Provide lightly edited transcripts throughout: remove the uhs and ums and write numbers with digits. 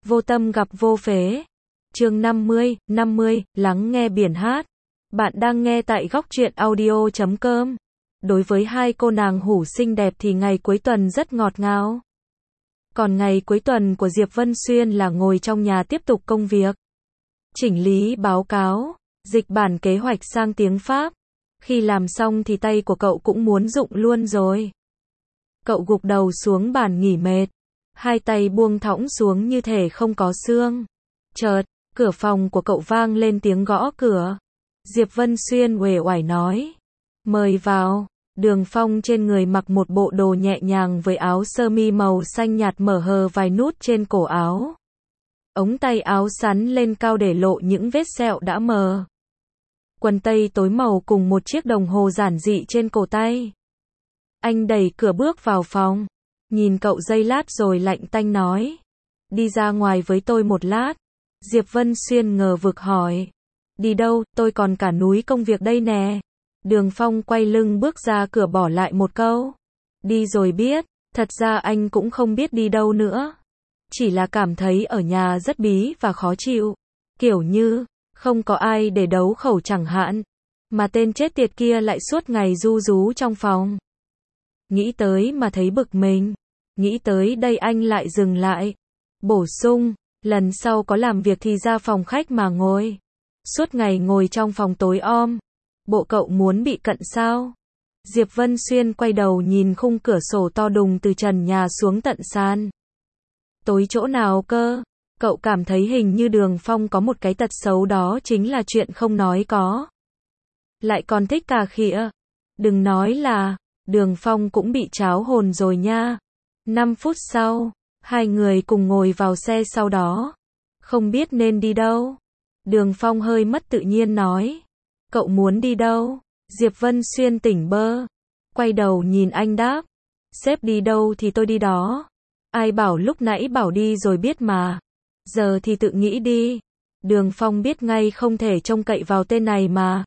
Vô tâm gặp vô phế. Chương 50, lắng nghe biển hát. Bạn đang nghe tại góc truyện audio.com. Đối với hai cô nàng hủ xinh đẹp thì ngày cuối tuần rất ngọt ngào. Còn ngày cuối tuần của Diệp Vân Xuyên là ngồi trong nhà tiếp tục công việc. Chỉnh lý báo cáo, dịch bản kế hoạch sang tiếng Pháp. Khi làm xong thì tay của cậu cũng muốn rụng luôn rồi. Cậu gục đầu xuống bàn nghỉ mệt. Hai tay buông thõng xuống như thể không có xương. Chợt, cửa phòng của cậu vang lên tiếng gõ cửa. Diệp Vân Xuyên uể oải nói. Mời vào. Đường Phong trên người mặc một bộ đồ nhẹ nhàng với áo sơ mi màu xanh nhạt mở hờ vài nút trên cổ áo. Ống tay áo sắn lên cao để lộ những vết sẹo đã mờ. Quần tây tối màu cùng một chiếc đồng hồ giản dị trên cổ tay. Anh đẩy cửa bước vào phòng. Nhìn cậu giây lát rồi lạnh tanh nói. Đi ra ngoài với tôi một lát. Diệp Vân Xuyên ngờ vực hỏi. Đi đâu, tôi còn cả núi công việc đây nè. Đường Phong quay lưng bước ra cửa bỏ lại một câu. Đi rồi biết, thật ra anh cũng không biết đi đâu nữa. Chỉ là cảm thấy ở nhà rất bí và khó chịu. Kiểu như, không có ai để đấu khẩu chẳng hạn. Mà tên chết tiệt kia lại suốt ngày ru rú trong phòng. Nghĩ tới mà thấy bực mình. Nghĩ tới đây anh lại dừng lại. Bổ sung, lần sau có làm việc thì ra phòng khách mà ngồi. Suốt ngày ngồi trong phòng tối om. Bộ cậu muốn bị cận sao? Diệp Vân Xuyên quay đầu nhìn khung cửa sổ to đùng từ trần nhà xuống tận sàn. Tối chỗ nào cơ? Cậu cảm thấy hình như Đường Phong có một cái tật xấu đó chính là chuyện không nói có. Lại còn thích cà khịa. Đừng nói là, Đường Phong cũng bị tráo hồn rồi nha. 5 phút sau, hai người cùng ngồi vào xe sau đó. Không biết nên đi đâu. Đường Phong hơi mất tự nhiên nói. Cậu muốn đi đâu? Diệp Vân Xuyên tỉnh bơ. Quay đầu nhìn anh đáp. Sếp đi đâu thì tôi đi đó. Ai bảo lúc nãy bảo đi rồi biết mà. Giờ thì tự nghĩ đi. Đường Phong biết ngay không thể trông cậy vào tên này mà.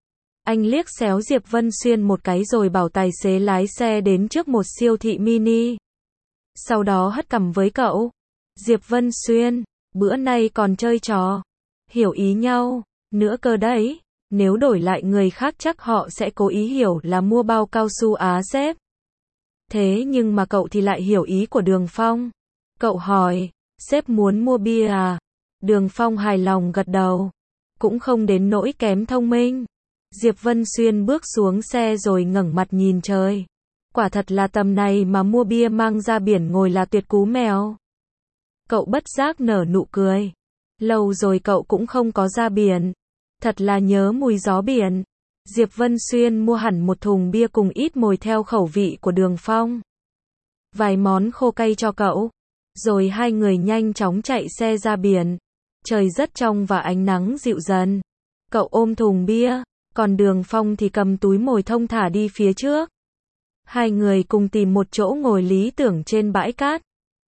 Anh liếc xéo Diệp Vân Xuyên một cái rồi bảo tài xế lái xe đến trước một siêu thị mini. Sau đó hất cằm với cậu. Diệp Vân Xuyên, bữa nay còn chơi trò. Hiểu ý nhau, nữa cơ đấy. Nếu đổi lại người khác chắc họ sẽ cố ý hiểu là mua bao cao su á sếp. Thế nhưng mà cậu thì lại hiểu ý của Đường Phong. Cậu hỏi, sếp muốn mua bia à? Đường Phong hài lòng gật đầu. Cũng không đến nỗi kém thông minh. Diệp Vân Xuyên bước xuống xe rồi ngẩng mặt nhìn trời. Quả thật là tầm này mà mua bia mang ra biển ngồi là tuyệt cú mèo. Cậu bất giác nở nụ cười. Lâu rồi cậu cũng không có ra biển. Thật là nhớ mùi gió biển. Diệp Vân Xuyên mua hẳn một thùng bia cùng ít mồi theo khẩu vị của Đường Phong. Vài món khô cay cho cậu. Rồi hai người nhanh chóng chạy xe ra biển. Trời rất trong và ánh nắng dịu dần. Cậu ôm thùng bia, còn Đường Phong thì cầm túi mồi thong thả đi phía trước. Hai người cùng tìm một chỗ ngồi lý tưởng trên bãi cát.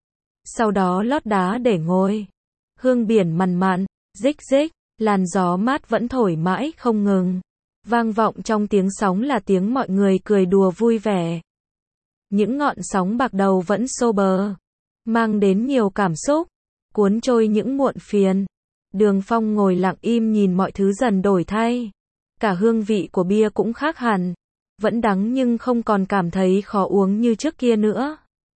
Sau đó lót đá để ngồi. Hương biển mặn mặn, rích rích, làn gió mát vẫn thổi mãi không ngừng. Vang vọng trong tiếng sóng là tiếng mọi người cười đùa vui vẻ. Những ngọn sóng bạc đầu vẫn xô bờ, mang đến nhiều cảm xúc, cuốn trôi những muộn phiền. Đường Phong ngồi lặng im nhìn mọi thứ dần đổi thay. Cả hương vị của bia cũng khác hẳn. Vẫn đắng nhưng không còn cảm thấy khó uống như trước kia nữa.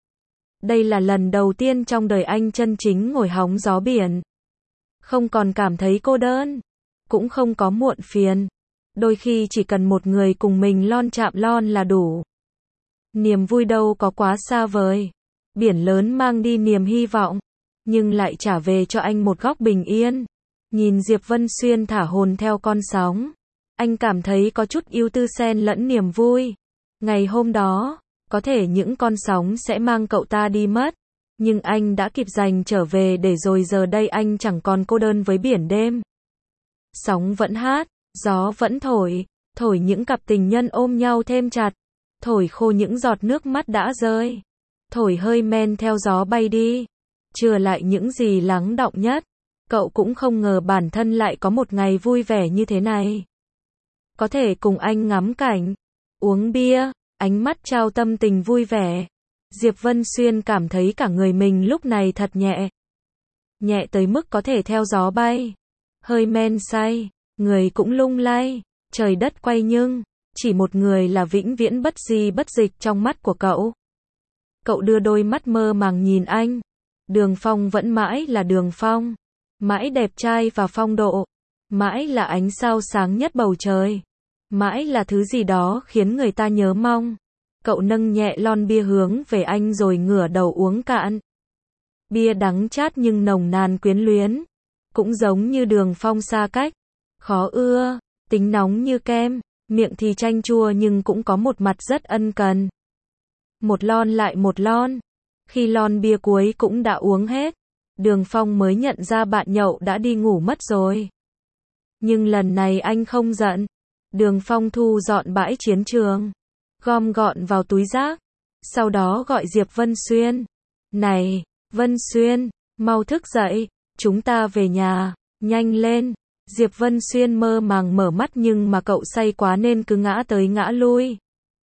Đây là lần đầu tiên trong đời anh chân chính ngồi hóng gió biển. Không còn cảm thấy cô đơn. Cũng không có muộn phiền. Đôi khi chỉ cần một người cùng mình lon chạm lon là đủ. Niềm vui đâu có quá xa vời. Biển lớn mang đi niềm hy vọng. Nhưng lại trả về cho anh một góc bình yên. Nhìn Diệp Vân Xuyên thả hồn theo con sóng. Anh cảm thấy có chút ưu tư xen lẫn niềm vui. Ngày hôm đó, có thể những con sóng sẽ mang cậu ta đi mất. Nhưng anh đã kịp giành trở về để rồi giờ đây anh chẳng còn cô đơn với biển đêm. Sóng vẫn hát, gió vẫn thổi, thổi những cặp tình nhân ôm nhau thêm chặt. Thổi khô những giọt nước mắt đã rơi. Thổi hơi men theo gió bay đi. Chừa lại những gì lắng đọng nhất. Cậu cũng không ngờ bản thân lại có một ngày vui vẻ như thế này. Có thể cùng anh ngắm cảnh, uống bia, ánh mắt trao tâm tình vui vẻ. Diệp Vân Xuyên cảm thấy cả người mình lúc này thật nhẹ. nhẹ tới mức có thể theo gió bay. Hơi men say, người cũng lung lay, trời đất quay nhưng, chỉ một người là vĩnh viễn bất di bất dịch trong mắt của cậu. Cậu đưa đôi mắt mơ màng nhìn anh. Đường Phong vẫn mãi là Đường Phong. Mãi đẹp trai và phong độ. Mãi là ánh sao sáng nhất bầu trời. Mãi là thứ gì đó khiến người ta nhớ mong. Cậu nâng nhẹ lon bia hướng về anh rồi ngửa đầu uống cạn. Bia đắng chát nhưng nồng nàn quyến luyến. Cũng giống như Đường Phong xa cách. Khó ưa, tính nóng như kem, miệng thì chanh chua nhưng cũng có một mặt rất ân cần. Một lon lại một lon. Khi lon bia cuối cũng đã uống hết, Đường Phong mới nhận ra bạn nhậu đã đi ngủ mất rồi. Nhưng lần này anh không giận. Đường Phong thu dọn bãi chiến trường, gom gọn vào túi rác. Sau đó gọi Diệp Vân Xuyên. Này, Vân Xuyên, mau thức dậy, chúng ta về nhà, nhanh lên. Diệp Vân Xuyên mơ màng mở mắt nhưng mà cậu say quá nên cứ ngã tới ngã lui.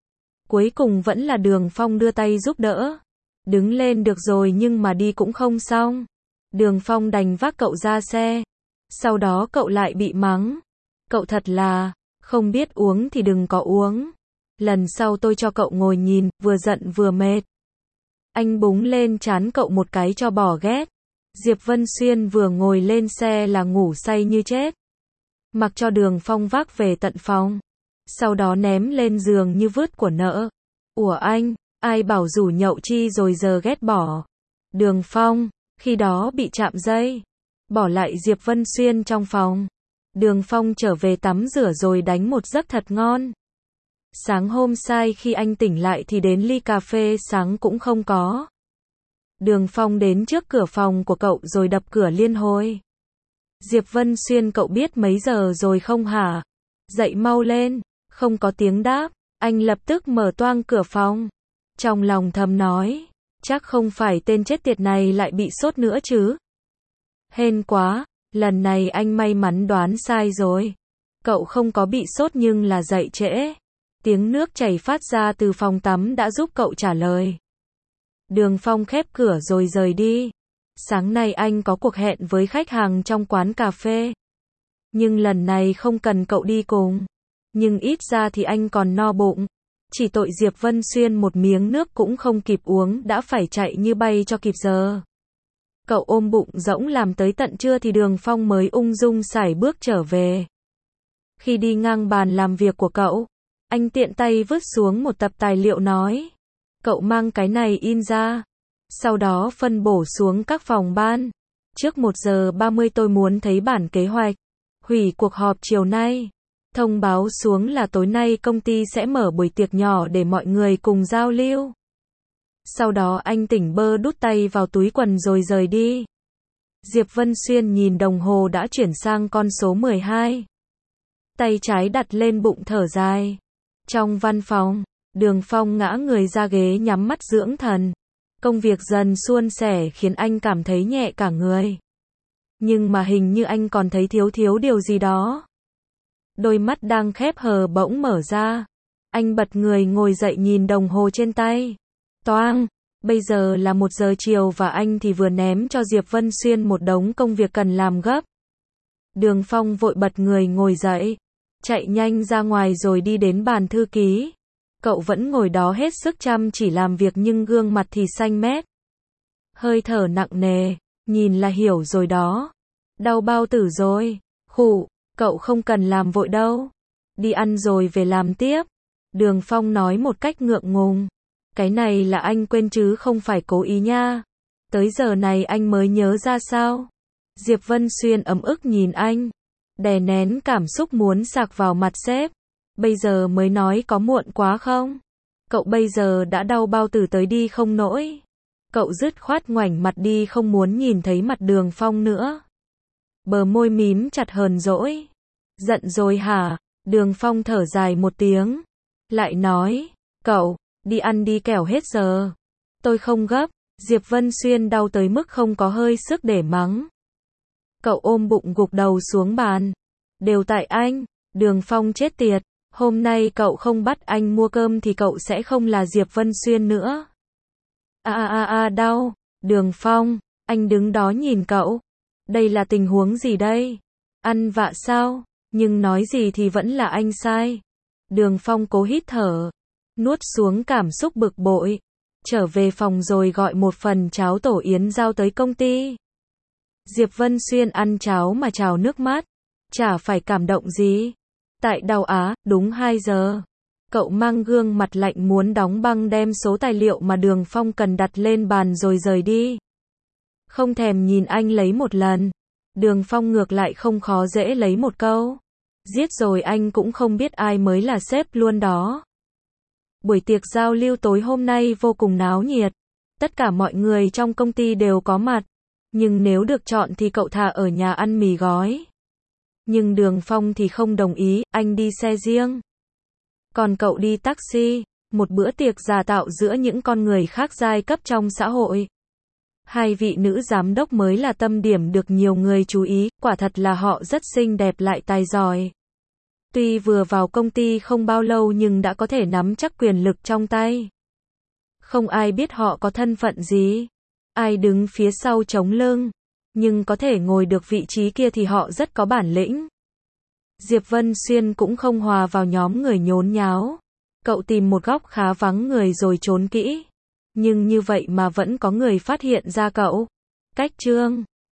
Cuối cùng vẫn là Đường Phong đưa tay giúp đỡ. Đứng lên được rồi nhưng mà đi cũng không xong. Đường Phong đành vác cậu ra xe. Sau đó cậu lại bị mắng. Cậu thật là, không biết uống thì đừng có uống. Lần sau tôi cho cậu ngồi nhìn, vừa giận vừa mệt. Anh búng lên trán cậu một cái cho bỏ ghét. Diệp Vân Xuyên vừa ngồi lên xe là ngủ say như chết. Mặc cho Đường Phong vác về tận phòng. Sau đó ném lên giường như vứt của nợ. Ủa anh, ai bảo rủ nhậu chi rồi giờ ghét bỏ. Đường Phong, khi đó bị chạm dây. Bỏ lại Diệp Vân Xuyên trong phòng. Đường Phong trở về tắm rửa rồi đánh một giấc thật ngon. Sáng hôm sau khi anh tỉnh lại thì đến ly cà phê sáng cũng không có. Đường Phong đến trước cửa phòng của cậu rồi đập cửa liên hồi. Diệp Vân Xuyên, cậu biết mấy giờ rồi không hả? Dậy mau lên. Không có tiếng đáp, anh lập tức mở toang cửa phòng. Trong lòng thầm nói, chắc không phải tên chết tiệt này lại bị sốt nữa chứ. Hên quá, lần này anh may mắn đoán sai rồi. Cậu không có bị sốt nhưng là dậy trễ. Tiếng nước chảy phát ra từ phòng tắm đã giúp cậu trả lời. Đường Phong khép cửa rồi rời đi. Sáng nay anh có cuộc hẹn với khách hàng trong quán cà phê. Nhưng lần này không cần cậu đi cùng. Nhưng ít ra thì anh còn no bụng. Chỉ tội Diệp Vân Xuyên một miếng nước cũng không kịp uống đã phải chạy như bay cho kịp giờ. Cậu ôm bụng rỗng làm tới tận trưa thì Đường Phong mới ung dung sải bước trở về. Khi đi ngang bàn làm việc của cậu, anh tiện tay vứt xuống một tập tài liệu nói. Cậu mang cái này in ra. Sau đó phân bổ xuống các phòng ban. Trước 1:30 tôi muốn thấy bản kế hoạch. Hủy cuộc họp chiều nay. Thông báo xuống là tối nay công ty sẽ mở buổi tiệc nhỏ để mọi người cùng giao lưu. Sau đó anh tỉnh bơ đút tay vào túi quần rồi rời đi. Diệp Vân Xuyên nhìn đồng hồ đã chuyển sang con số 12. Tay trái đặt lên bụng thở dài. Trong văn phòng, Đường Phong ngã người ra ghế nhắm mắt dưỡng thần. Công việc dần suôn sẻ khiến anh cảm thấy nhẹ cả người. Nhưng mà hình như anh còn thấy thiếu điều gì đó. Đôi mắt đang khép hờ bỗng mở ra. Anh bật người ngồi dậy nhìn đồng hồ trên tay. Toang, bây giờ là 1 giờ chiều và anh thì vừa ném cho Diệp Vân Xuyên một đống công việc cần làm gấp. Đường Phong vội bật người ngồi dậy. Chạy nhanh ra ngoài rồi đi đến bàn thư ký. Cậu vẫn ngồi đó hết sức chăm chỉ làm việc nhưng gương mặt thì xanh mét. Hơi thở nặng nề, nhìn là hiểu rồi đó. Đau bao tử rồi. Khụ, cậu không cần làm vội đâu. Đi ăn rồi về làm tiếp. Đường Phong nói một cách ngượng ngùng. Cái này là anh quên chứ không phải cố ý nha. Tới giờ này anh mới nhớ ra sao? Diệp Vân Xuyên ấm ức nhìn anh. Đè nén cảm xúc muốn sạc vào mặt sếp. Bây giờ mới nói có muộn quá không? Cậu bây giờ đã đau bao tử tới đi không nổi. Cậu dứt khoát ngoảnh mặt đi không muốn nhìn thấy mặt Đường Phong nữa. Bờ môi mím chặt hờn dỗi. Giận rồi hả? Đường Phong thở dài một tiếng. Lại nói, cậu, đi ăn đi kẻo hết giờ. Tôi không gấp. Diệp Vân Xuyên đau tới mức không có hơi sức để mắng. Cậu ôm bụng gục đầu xuống bàn. Đều tại anh. Đường Phong chết tiệt. Hôm nay cậu không bắt anh mua cơm thì cậu sẽ không là Diệp Vân Xuyên nữa. Đau. Đường Phong, anh đứng đó nhìn cậu. Đây là tình huống gì đây? Ăn vạ sao? Nhưng nói gì thì vẫn là anh sai. Đường Phong cố hít thở, nuốt xuống cảm xúc bực bội, trở về phòng rồi gọi một phần cháo tổ yến giao tới công ty. Diệp Vân Xuyên ăn cháo mà trào nước mắt, chả phải cảm động gì. Tại Đào Á, đúng 2 giờ. Cậu mang gương mặt lạnh muốn đóng băng đem số tài liệu mà Đường Phong cần đặt lên bàn rồi rời đi. Không thèm nhìn anh lấy một lần. Đường Phong ngược lại không khó dễ lấy một câu. Giết rồi anh cũng không biết ai mới là sếp luôn đó. Buổi tiệc giao lưu tối hôm nay vô cùng náo nhiệt. Tất cả mọi người trong công ty đều có mặt. Nhưng nếu được chọn thì cậu thà ở nhà ăn mì gói. Nhưng Đường Phong thì không đồng ý, anh đi xe riêng. Còn cậu đi taxi, một bữa tiệc giả tạo giữa những con người khác giai cấp trong xã hội. Hai vị nữ giám đốc mới là tâm điểm được nhiều người chú ý, quả thật là họ rất xinh đẹp lại tài giỏi. Tuy vừa vào công ty không bao lâu nhưng đã có thể nắm chắc quyền lực trong tay. Không ai biết họ có thân phận gì, ai đứng phía sau chống lưng, nhưng có thể ngồi được vị trí kia thì họ rất có bản lĩnh. Diệp Vân Xuyên cũng không hòa vào nhóm người nhốn nháo. Cậu tìm một góc khá vắng người rồi trốn kỹ. Nhưng như vậy mà vẫn có người phát hiện ra cậu. Cách chương